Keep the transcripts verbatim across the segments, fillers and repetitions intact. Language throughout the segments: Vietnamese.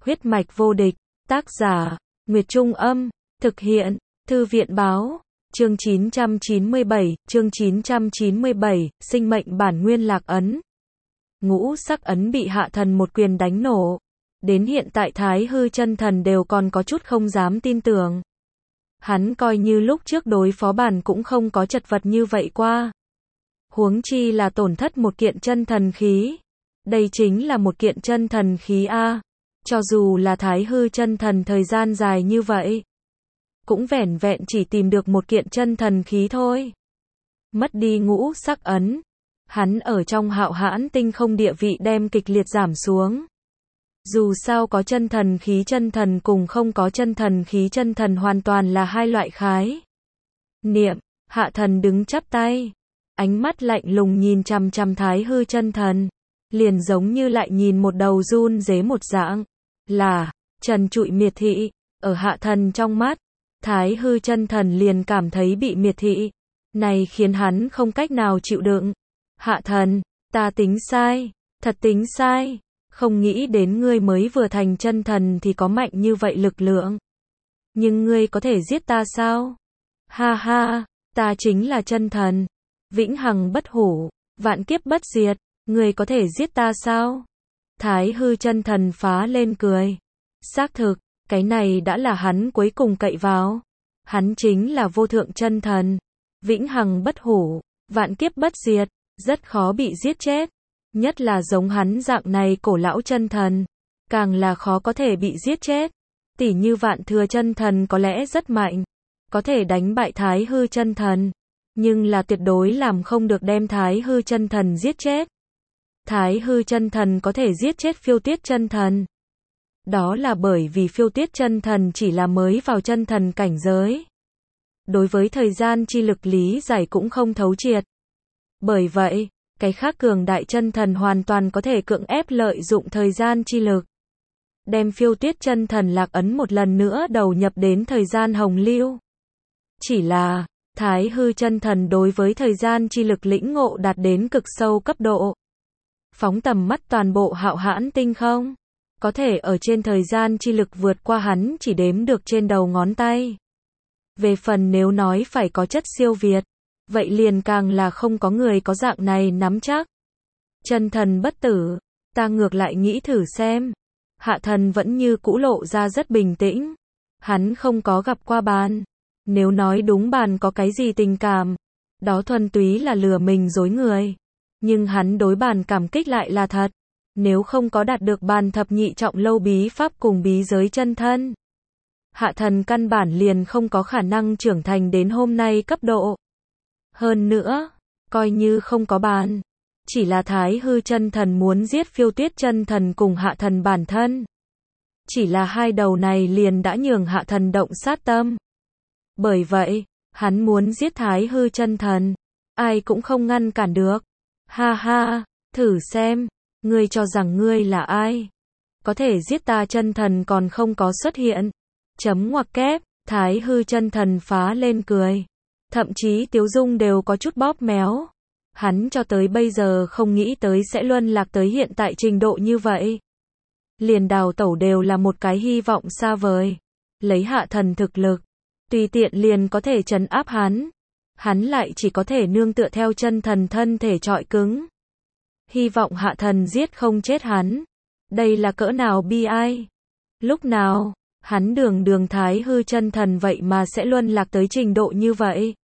Huyết mạch vô địch, tác giả, Nguyệt Trung Âm, thực hiện, Thư viện báo, chương chín trăm chín mươi bảy, chương chín trăm chín mươi bảy, sinh mệnh bản nguyên lạc ấn. Ngũ sắc ấn bị hạ thần một quyền đánh nổ. Đến hiện tại Thái hư chân thần đều còn có chút không dám tin tưởng. Hắn coi như lúc trước đối phó bản cũng không có chật vật như vậy qua. Huống chi là tổn thất một kiện chân thần khí. Đây chính là một kiện chân thần khí A. Cho dù là Thái hư chân thần thời gian dài như vậy, cũng vẻn vẹn chỉ tìm được một kiện chân thần khí thôi. Mất đi ngũ sắc ấn, hắn ở trong hạo hãn tinh không địa vị đem kịch liệt giảm xuống. Dù sao có chân thần khí chân thần cùng không có chân thần khí chân thần hoàn toàn là hai loại khái niệm. Hạ thần đứng chắp tay, ánh mắt lạnh lùng nhìn chằm chằm Thái hư chân thần, liền giống như lại nhìn một đầu run dế một dạng, là trần trụi miệt thị. Ở hạ thần trong mắt, Thái hư chân thần liền cảm thấy bị miệt thị, này khiến hắn không cách nào chịu đựng. Hạ thần, ta tính sai, thật tính sai, không nghĩ đến ngươi mới vừa thành chân thần thì có mạnh như vậy lực lượng. Nhưng ngươi có thể giết ta sao? Ha ha, ta chính là chân thần, vĩnh hằng bất hủ, vạn kiếp bất diệt, ngươi có thể giết ta sao? Thái hư chân thần phá lên cười. Xác thực, cái này đã là hắn cuối cùng cậy vào. Hắn chính là vô thượng chân thần, vĩnh hằng bất hủ, vạn kiếp bất diệt, rất khó bị giết chết. Nhất là giống hắn dạng này cổ lão chân thần, càng là khó có thể bị giết chết. Tỉ như vạn thừa chân thần có lẽ rất mạnh, có thể đánh bại Thái hư chân thần, nhưng là tuyệt đối làm không được đem Thái hư chân thần giết chết. Thái hư chân thần có thể giết chết phiêu tuyết chân thần. Đó là bởi vì phiêu tuyết chân thần chỉ là mới vào chân thần cảnh giới. Đối với thời gian chi lực lý giải cũng không thấu triệt. Bởi vậy, cái khác cường đại chân thần hoàn toàn có thể cưỡng ép lợi dụng thời gian chi lực, đem phiêu tuyết chân thần lạc ấn một lần nữa đầu nhập đến thời gian hồng lưu. Chỉ là, Thái hư chân thần đối với thời gian chi lực lĩnh ngộ đạt đến cực sâu cấp độ. Phóng tầm mắt toàn bộ hạo hãn tinh không, có thể ở trên thời gian chi lực vượt qua hắn chỉ đếm được trên đầu ngón tay. Về phần nếu nói phải có chất siêu việt, vậy liền càng là không có người có dạng này nắm chắc. Chân thần bất tử, ta ngược lại nghĩ thử xem. Hạ thần vẫn như cũ lộ ra rất bình tĩnh. Hắn không có gặp qua bàn. Nếu nói đúng bàn có cái gì tình cảm, đó thuần túy là lừa mình dối người. Nhưng hắn đối bàn cảm kích lại là thật. Nếu không có đạt được bàn thập nhị trọng lâu bí pháp cùng bí giới chân thân, hạ thần căn bản liền không có khả năng trưởng thành đến hôm nay cấp độ. Hơn nữa, coi như không có bàn, chỉ là Thái hư chân thần muốn giết phiêu tuyết chân thần cùng hạ thần bản thân. Chỉ là hai đầu này liền đã nhường hạ thần động sát tâm. Bởi vậy, hắn muốn giết Thái hư chân thần, ai cũng không ngăn cản được. Ha ha, thử xem, ngươi cho rằng ngươi là ai? Có thể giết ta chân thần còn không có xuất hiện. Chấm ngoặc kép, Thái hư chân thần phá lên cười. Thậm chí tiếu dung đều có chút bóp méo. Hắn cho tới bây giờ không nghĩ tới sẽ luân lạc tới hiện tại trình độ như vậy. Liền đào tẩu đều là một cái hy vọng xa vời. Lấy hạ thần thực lực, tùy tiện liền có thể trấn áp hắn. Hắn lại chỉ có thể nương tựa theo chân thần thân thể trọi cứng. Hy vọng hạ thần giết không chết hắn. Đây là cỡ nào bi ai. Lúc nào, hắn đường đường Thái hư chân thần vậy mà sẽ luân lạc tới trình độ như vậy.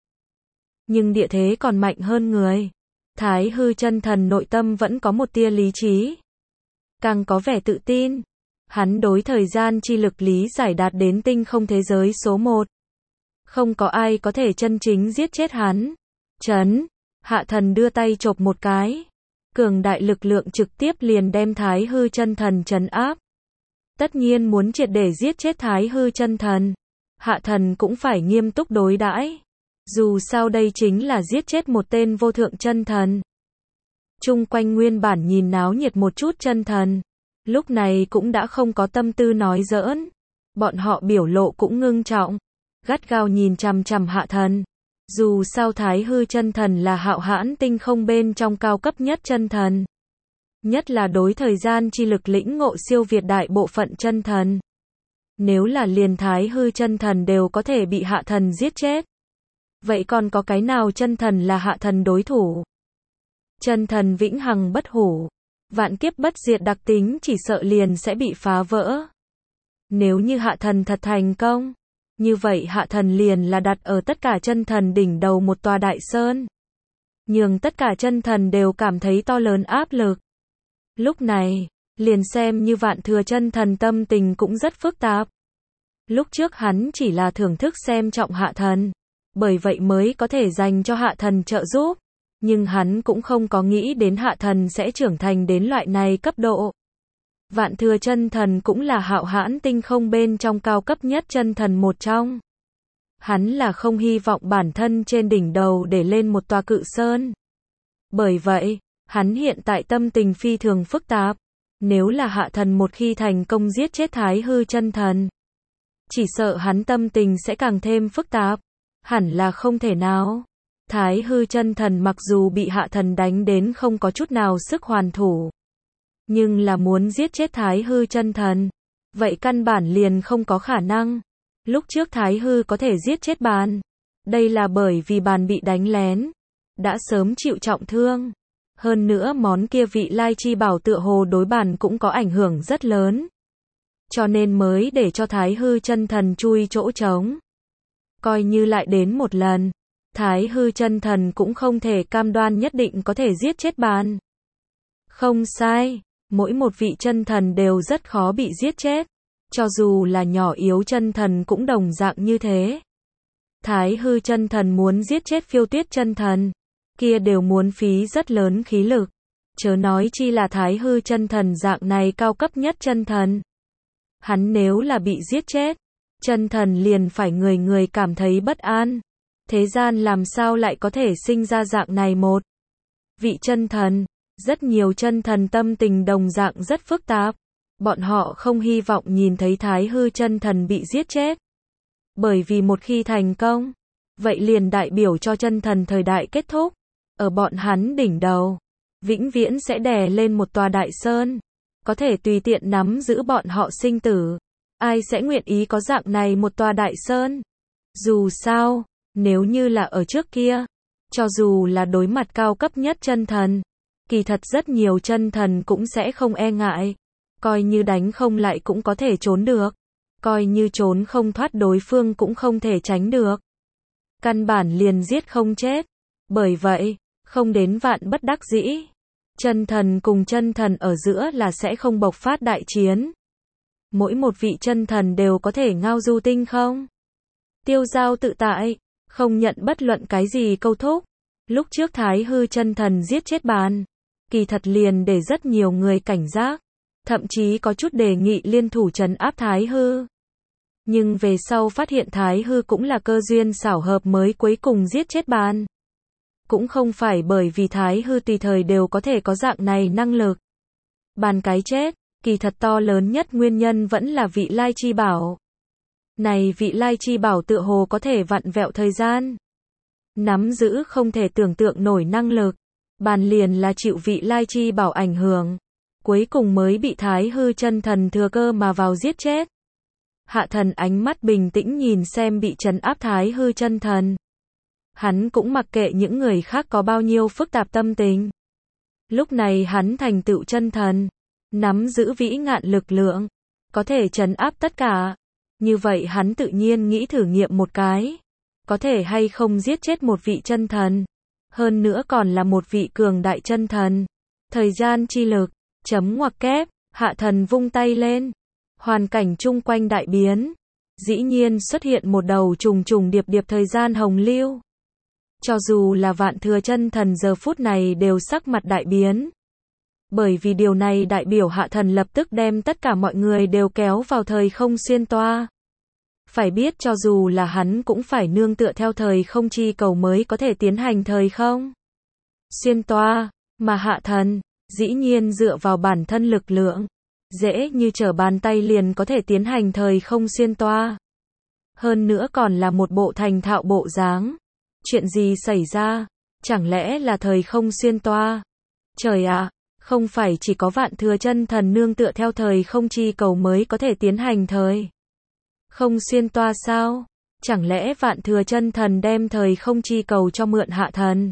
Nhưng địa thế còn mạnh hơn người. Thái hư chân thần nội tâm vẫn có một tia lý trí. Càng có vẻ tự tin. Hắn đối thời gian chi lực lý giải đạt đến tinh không thế giới số một. Không có ai có thể chân chính giết chết hắn. Chấn, hạ thần đưa tay chộp một cái. Cường đại lực lượng trực tiếp liền đem Thái hư chân thần trấn áp. Tất nhiên muốn triệt để giết chết Thái hư chân thần, hạ thần cũng phải nghiêm túc đối đãi. Dù sao đây chính là giết chết một tên vô thượng chân thần. Chung quanh nguyên bản nhìn náo nhiệt một chút chân thần, lúc này cũng đã không có tâm tư nói giỡn. Bọn họ biểu lộ cũng ngưng trọng, gắt gao nhìn chằm chằm hạ thần. Dù sao Thái hư chân thần là hạo hãn tinh không bên trong cao cấp nhất chân thần. Nhất là đối thời gian chi lực lĩnh ngộ siêu việt đại bộ phận chân thần. Nếu là liền Thái hư chân thần đều có thể bị hạ thần giết chết. Vậy còn có cái nào chân thần là hạ thần đối thủ? Chân thần vĩnh hằng bất hủ, vạn kiếp bất diệt đặc tính chỉ sợ liền sẽ bị phá vỡ. Nếu như hạ thần thật thành công, như vậy hạ thần liền là đặt ở tất cả chân thần đỉnh đầu một tòa đại sơn. Nhưng tất cả chân thần đều cảm thấy to lớn áp lực. Lúc này, liền xem như Vạn Thừa chân thần tâm tình cũng rất phức tạp. Lúc trước hắn chỉ là thưởng thức xem trọng hạ thần, bởi vậy mới có thể dành cho hạ thần trợ giúp. Nhưng hắn cũng không có nghĩ đến hạ thần sẽ trưởng thành đến loại này cấp độ. Vạn Thừa chân thần cũng là hạo hãn tinh không bên trong cao cấp nhất chân thần một trong. Hắn là không hy vọng bản thân trên đỉnh đầu để lên một tòa cự sơn. Bởi vậy, hắn hiện tại tâm tình phi thường phức tạp. Nếu là hạ thần một khi thành công giết chết Thái hư chân thần, chỉ sợ hắn tâm tình sẽ càng thêm phức tạp. Hẳn là không thể nào. Thái hư chân thần mặc dù bị hạ thần đánh đến không có chút nào sức hoàn thủ, nhưng là muốn giết chết Thái hư chân thần, vậy căn bản liền không có khả năng. Lúc trước Thái hư có thể giết chết bàn, đây là bởi vì bàn bị đánh lén, đã sớm chịu trọng thương. Hơn nữa món kia vị lai chi bảo tựa hồ đối bàn cũng có ảnh hưởng rất lớn. Cho nên mới để cho Thái hư chân thần chui chỗ trống. Coi như lại đến một lần, Thái hư chân thần cũng không thể cam đoan nhất định có thể giết chết bàn. Không sai, mỗi một vị chân thần đều rất khó bị giết chết. Cho dù là nhỏ yếu chân thần cũng đồng dạng như thế. Thái hư chân thần muốn giết chết Phiêu Tuyết chân thần, kia đều muốn phí rất lớn khí lực. Chớ nói chi là Thái hư chân thần dạng này cao cấp nhất chân thần. Hắn nếu là bị giết chết, chân thần liền phải người người cảm thấy bất an. Thế gian làm sao lại có thể sinh ra dạng này một vị chân thần? Rất nhiều chân thần tâm tình đồng dạng rất phức tạp. Bọn họ không hy vọng nhìn thấy Thái hư chân thần bị giết chết. Bởi vì một khi thành công, vậy liền đại biểu cho chân thần thời đại kết thúc. Ở bọn hắn đỉnh đầu, vĩnh viễn sẽ đè lên một tòa đại sơn, có thể tùy tiện nắm giữ bọn họ sinh tử. Ai sẽ nguyện ý có dạng này một tòa đại sơn? Dù sao, nếu như là ở trước kia, cho dù là đối mặt cao cấp nhất chân thần, kỳ thật rất nhiều chân thần cũng sẽ không e ngại. Coi như đánh không lại cũng có thể trốn được. Coi như trốn không thoát đối phương cũng không thể tránh được. Căn bản liền giết không chết. Bởi vậy, không đến vạn bất đắc dĩ, chân thần cùng chân thần ở giữa là sẽ không bộc phát đại chiến. Mỗi một vị chân thần đều có thể ngao du tinh không, tiêu dao tự tại, không nhận bất luận cái gì câu thúc. Lúc trước Thái hư chân thần giết chết bàn, kỳ thật liền để rất nhiều người cảnh giác. Thậm chí có chút đề nghị liên thủ trấn áp Thái hư. Nhưng về sau phát hiện Thái hư cũng là cơ duyên xảo hợp mới cuối cùng giết chết bàn. Cũng không phải bởi vì Thái hư tùy thời đều có thể có dạng này năng lực. Bàn cái chết, kỳ thật to lớn nhất nguyên nhân vẫn là vị lai chi bảo. Này vị lai chi bảo tựa hồ có thể vặn vẹo thời gian. Nắm giữ không thể tưởng tượng nổi năng lực. Bàn liền là chịu vị lai chi bảo ảnh hưởng. Cuối cùng mới bị Thái hư chân thần thừa cơ mà vào giết chết. Hạ thần ánh mắt bình tĩnh nhìn xem bị trấn áp Thái hư chân thần. Hắn cũng mặc kệ những người khác có bao nhiêu phức tạp tâm tình. Lúc này hắn thành tựu chân thần, nắm giữ vĩ ngạn lực lượng, có thể trấn áp tất cả. Như vậy hắn tự nhiên nghĩ thử nghiệm một cái, có thể hay không giết chết một vị chân thần, hơn nữa còn là một vị cường đại chân thần. Thời gian chi lực, chấm ngoặc kép, hạ thần vung tay lên, hoàn cảnh chung quanh đại biến, dĩ nhiên xuất hiện một đầu trùng trùng điệp điệp thời gian hồng lưu. Cho dù là Vạn Thừa chân thần giờ phút này đều sắc mặt đại biến. Bởi vì điều này đại biểu hạ thần lập tức đem tất cả mọi người đều kéo vào thời không xuyên toa. Phải biết cho dù là hắn cũng phải nương tựa theo thời không chi cầu mới có thể tiến hành thời không xuyên toa, mà hạ thần, dĩ nhiên dựa vào bản thân lực lượng, dễ như trở bàn tay liền có thể tiến hành thời không xuyên toa. Hơn nữa còn là một bộ thành thạo bộ dáng. Chuyện gì xảy ra? Chẳng lẽ là thời không xuyên toa? Trời ạ, Không phải chỉ có Vạn Thừa Chân Thần nương tựa theo thời không chi cầu mới có thể tiến hành thời không xuyên toa sao? Chẳng lẽ Vạn Thừa Chân Thần đem thời không chi cầu cho mượn Hạ Thần?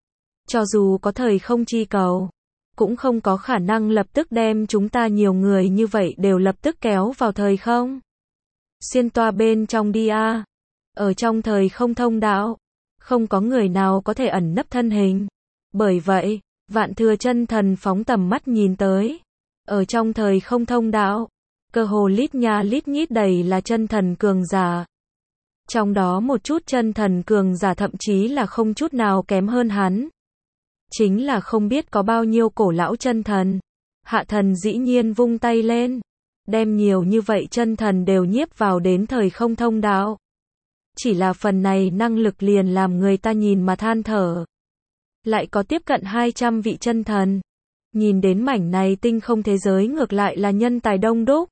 Cho dù có thời không chi cầu, cũng không có khả năng lập tức đem chúng ta nhiều người như vậy đều lập tức kéo vào thời không xuyên toa bên trong đi a. Ở trong thời không thông đạo, không có người nào có thể ẩn nấp thân hình. Bởi vậy, Vạn Thừa Chân Thần phóng tầm mắt nhìn tới. Ở trong thời không thông đạo, cơ hồ lít nha lít nhít đầy là chân thần cường giả. Trong đó một chút chân thần cường giả thậm chí là không chút nào kém hơn hắn. Chính là không biết có bao nhiêu cổ lão chân thần. Hạ Thần dĩ nhiên vung tay lên, đem nhiều như vậy chân thần đều nhiếp vào đến thời không thông đạo. Chỉ là phần này năng lực liền làm người ta nhìn mà than thở. Lại có tiếp cận hai trăm vị chân thần. Nhìn đến mảnh này tinh không thế giới ngược lại là nhân tài đông đúc.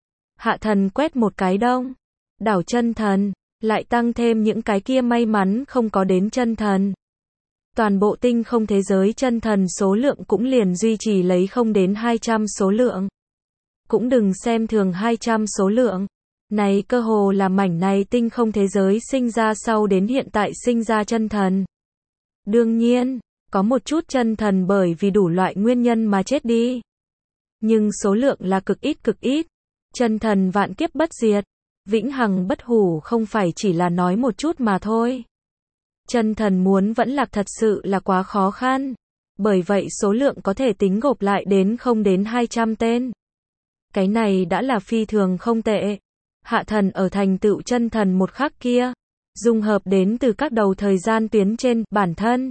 Hạ Thần quét một cái đông đảo chân thần, lại tăng thêm những cái kia may mắn không có đến chân thần. Toàn bộ tinh không thế giới chân thần số lượng cũng liền duy trì lấy không đến hai trăm số lượng. Cũng đừng xem thường hai trăm số lượng. Này cơ hồ là mảnh này tinh không thế giới sinh ra sau đến hiện tại sinh ra chân thần. Đương nhiên, có một chút chân thần bởi vì đủ loại nguyên nhân mà chết đi. Nhưng số lượng là cực ít cực ít. Chân thần vạn kiếp bất diệt, vĩnh hằng bất hủ không phải chỉ là nói một chút mà thôi. Chân thần muốn vẫn lạc thật sự là quá khó khăn. Bởi vậy số lượng có thể tính gộp lại đến không đến hai trăm tên. Cái này đã là phi thường không tệ. Hạ Thần ở thành tựu chân thần một khắc kia, dung hợp đến từ các đầu thời gian tuyến trên bản thân.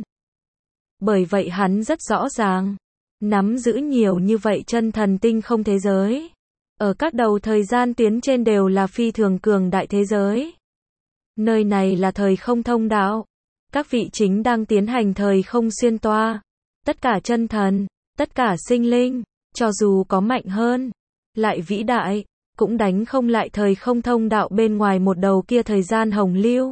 Bởi vậy hắn rất rõ ràng, nắm giữ nhiều như vậy chân thần tinh không thế giới. Ở các đầu thời gian tuyến trên đều là phi thường cường đại thế giới. Nơi này là thời không thông đạo. Các vị chính đang tiến hành thời không xuyên toa. Tất cả chân thần, tất cả sinh linh, cho dù có mạnh hơn, lại vĩ đại, cũng đánh không lại thời không thông đạo bên ngoài một đầu kia thời gian hồng lưu.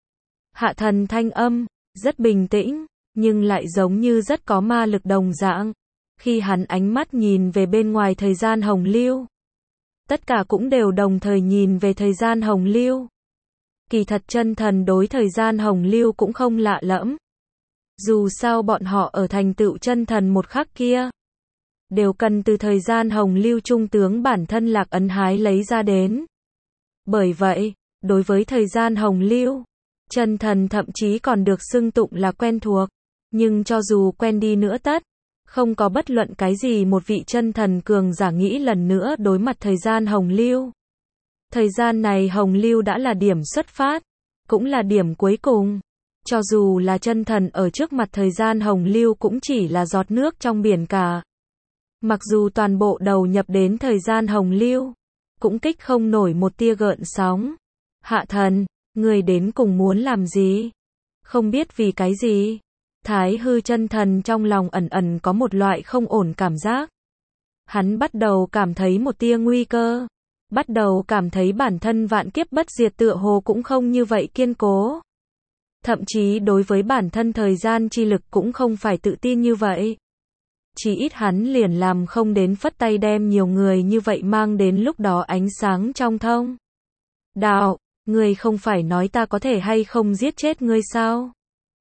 Hạ Thần thanh âm, rất bình tĩnh, nhưng lại giống như rất có ma lực đồng dạng. Khi hắn ánh mắt nhìn về bên ngoài thời gian hồng lưu, tất cả cũng đều đồng thời nhìn về thời gian hồng lưu. Kỳ thật chân thần đối thời gian hồng lưu cũng không lạ lẫm. Dù sao bọn họ ở thành tựu chân thần một khắc kia, đều cần từ thời gian hồng lưu trung tướng bản thân Lạc Ấn hái lấy ra đến. Bởi vậy, đối với thời gian hồng lưu, chân thần thậm chí còn được xưng tụng là quen thuộc. Nhưng cho dù quen đi nữa tất, không có bất luận cái gì một vị chân thần cường giả nghĩ lần nữa đối mặt thời gian hồng lưu. Thời gian này hồng lưu đã là điểm xuất phát, cũng là điểm cuối cùng. Cho dù là chân thần ở trước mặt thời gian hồng lưu cũng chỉ là giọt nước trong biển cả. Mặc dù toàn bộ đầu nhập đến thời gian hồng lưu, cũng kích không nổi một tia gợn sóng. Hạ Thần, người đến cùng muốn làm gì? Không biết vì cái gì? Thái hư chân thần trong lòng ẩn ẩn có một loại không ổn cảm giác. Hắn bắt đầu cảm thấy một tia nguy cơ. Bắt đầu cảm thấy bản thân vạn kiếp bất diệt tựa hồ cũng không như vậy kiên cố. Thậm chí đối với bản thân thời gian chi lực cũng không phải tự tin như vậy. Chỉ ít hắn liền làm không đến phất tay đem nhiều người như vậy mang đến lúc đó ánh sáng trong thông đạo. Ngươi không phải nói ta có thể hay không giết chết ngươi sao?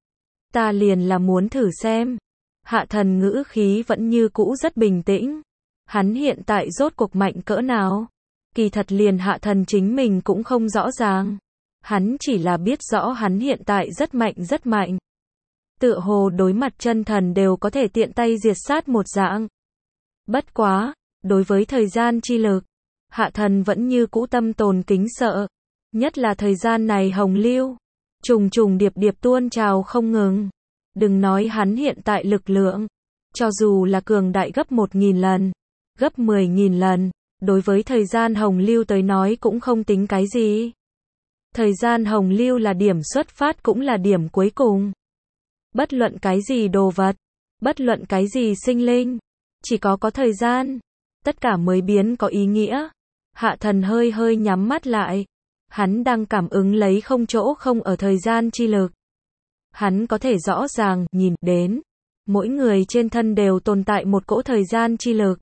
Ta liền là muốn thử xem. Hạ Thần ngữ khí vẫn như cũ rất bình tĩnh. Hắn hiện tại rốt cuộc mạnh cỡ nào? Kỳ thật liền Hạ Thần chính mình cũng không rõ ràng. Hắn chỉ là biết rõ hắn hiện tại rất mạnh rất mạnh. Tựa hồ đối mặt chân thần đều có thể tiện tay diệt sát một dạng. Bất quá, đối với thời gian chi lực, Hạ Thần vẫn như cũ tâm tồn kính sợ. Nhất là thời gian này hồng lưu, trùng trùng điệp điệp tuôn trào không ngừng. Đừng nói hắn hiện tại lực lượng, cho dù là cường đại gấp một nghìn lần, gấp mười nghìn lần, đối với thời gian hồng lưu tới nói cũng không tính cái gì. Thời gian hồng lưu là điểm xuất phát cũng là điểm cuối cùng. Bất luận cái gì đồ vật, bất luận cái gì sinh linh, chỉ có có thời gian, tất cả mới biến có ý nghĩa. Hạ Thần hơi hơi nhắm mắt lại. Hắn đang cảm ứng lấy không chỗ không ở thời gian chi lực. Hắn có thể rõ ràng nhìn đến Mỗi người trên thân đều tồn tại một cỗ thời gian chi lực.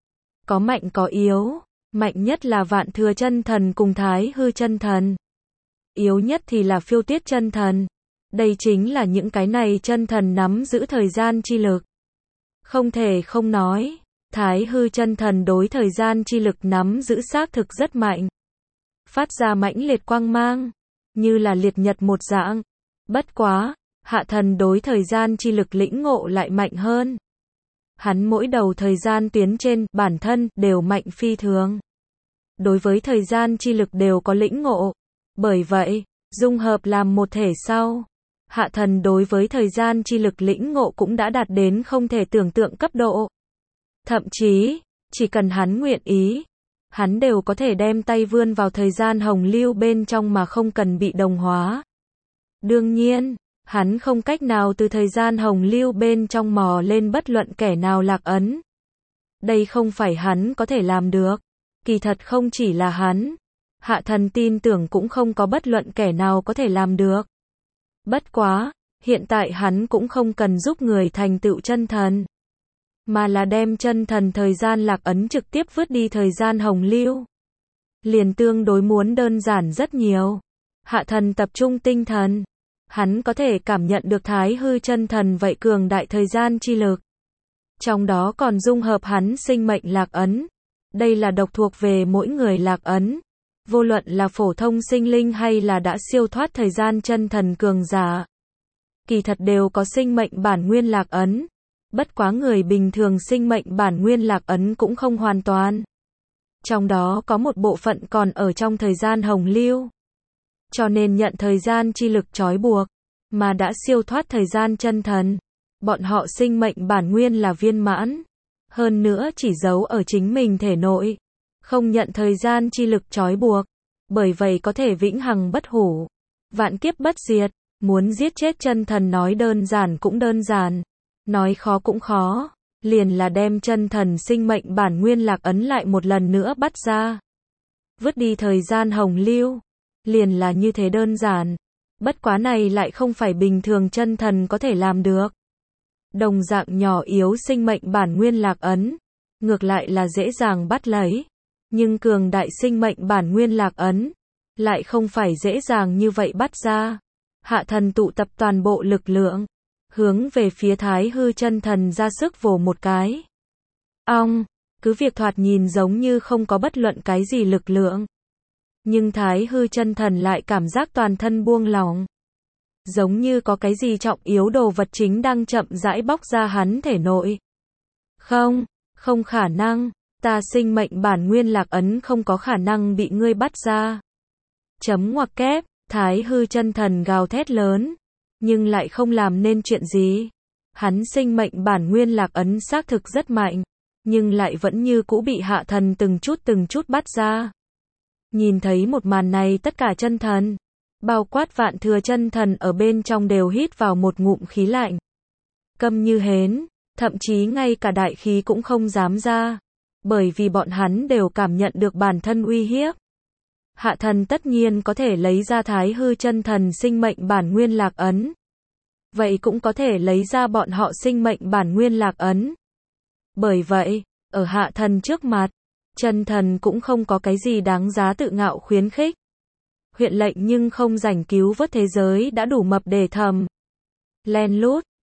Có mạnh có yếu, mạnh nhất là Vạn Thừa Chân Thần cùng Thái Hư Chân Thần. Yếu nhất thì là Phiêu Tuyết Chân Thần. Đây chính là những cái này chân thần nắm giữ thời gian chi lực. Không thể không nói, Thái Hư Chân Thần đối thời gian chi lực nắm giữ xác thực rất mạnh. Phát ra mãnh liệt quang mang, như là liệt nhật một dạng. Bất quá, Hạ Thần đối thời gian chi lực lĩnh ngộ lại mạnh hơn. Hắn mỗi đầu thời gian tuyến trên, bản thân, đều mạnh phi thường. Đối với thời gian chi lực đều có lĩnh ngộ. Bởi vậy, dung hợp làm một thể sau, Hạ Thần đối với thời gian chi lực lĩnh ngộ cũng đã đạt đến không thể tưởng tượng cấp độ. Thậm chí, chỉ cần hắn nguyện ý, hắn đều có thể đem tay vươn vào thời gian hồng lưu bên trong mà không cần bị đồng hóa. Đương nhiên, hắn không cách nào từ thời gian hồng lưu bên trong mò lên bất luận kẻ nào lạc ấn. Đây không phải hắn có thể làm được. Kỳ thật không chỉ là hắn, Hạ Thần tin tưởng cũng không có bất luận kẻ nào có thể làm được. Bất quá, hiện tại hắn cũng không cần giúp người thành tựu chân thần, mà là đem chân thần thời gian lạc ấn trực tiếp vứt đi thời gian hồng lưu. Liền tương đối muốn đơn giản rất nhiều. Hạ Thần tập trung tinh thần, hắn có thể cảm nhận được Thái Hư Chân Thần vậy cường đại thời gian chi lực. Trong đó còn dung hợp hắn sinh mệnh lạc ấn. Đây là độc thuộc về mỗi người lạc ấn. Vô luận là phổ thông sinh linh hay là đã siêu thoát thời gian chân thần cường giả, kỳ thật đều có sinh mệnh bản nguyên lạc ấn. Bất quá người bình thường sinh mệnh bản nguyên lạc ấn cũng không hoàn toàn. Trong đó có một bộ phận còn ở trong thời gian hồng lưu. Cho nên nhận thời gian chi lực trói buộc, mà đã siêu thoát thời gian chân thần. Bọn họ sinh mệnh bản nguyên là viên mãn. Hơn nữa chỉ giấu ở chính mình thể nội. Không nhận thời gian chi lực trói buộc. Bởi vậy có thể vĩnh hằng bất hủ. Vạn kiếp bất diệt. Muốn giết chết chân thần nói đơn giản cũng đơn giản. Nói khó cũng khó. Liền là đem chân thần sinh mệnh bản nguyên lạc ấn lại một lần nữa bắt ra. Vứt đi thời gian hồng lưu. Liền là như thế đơn giản. Bất quá này lại không phải bình thường chân thần có thể làm được. Đồng dạng nhỏ yếu sinh mệnh bản nguyên lạc ấn. Ngược lại là dễ dàng bắt lấy. Nhưng cường đại sinh mệnh bản nguyên lạc ấn. Lại không phải dễ dàng như vậy bắt ra. Hạ Thần tụ tập toàn bộ lực lượng. Hướng về phía Thái Hư Chân Thần ra sức vồ một cái. Ong, cứ việc thoạt nhìn giống như không có bất luận cái gì lực lượng. Nhưng Thái Hư Chân Thần lại cảm giác toàn thân buông lỏng. Giống như có cái gì trọng yếu đồ vật chính đang chậm rãi bóc ra hắn thể nội. Không, không khả năng, ta sinh mệnh bản nguyên lạc ấn không có khả năng bị ngươi bắt ra. Chấm ngoặc kép, Thái Hư Chân Thần gào thét lớn, nhưng lại không làm nên chuyện gì. Hắn sinh mệnh bản nguyên lạc ấn xác thực rất mạnh, nhưng lại vẫn như cũ bị Hạ Thần từng chút từng chút bắt ra. Nhìn thấy một màn này tất cả chân thần, bao quát Vạn Thừa Chân Thần ở bên trong đều hít vào một ngụm khí lạnh. Câm như hến, thậm chí ngay cả đại khí cũng không dám ra, bởi vì bọn hắn đều cảm nhận được bản thân uy hiếp. Hạ Thần tất nhiên có thể lấy ra Thái Hư Chân Thần sinh mệnh bản nguyên lạc ấn. Vậy cũng có thể lấy ra bọn họ sinh mệnh bản nguyên lạc ấn. Bởi vậy, ở Hạ Thần trước mặt, chân thần cũng không có cái gì đáng giá tự ngạo khuyến khích. Huyện lệnh nhưng không rảnh cứu vớt thế giới đã đủ mập để thầm. Len lút,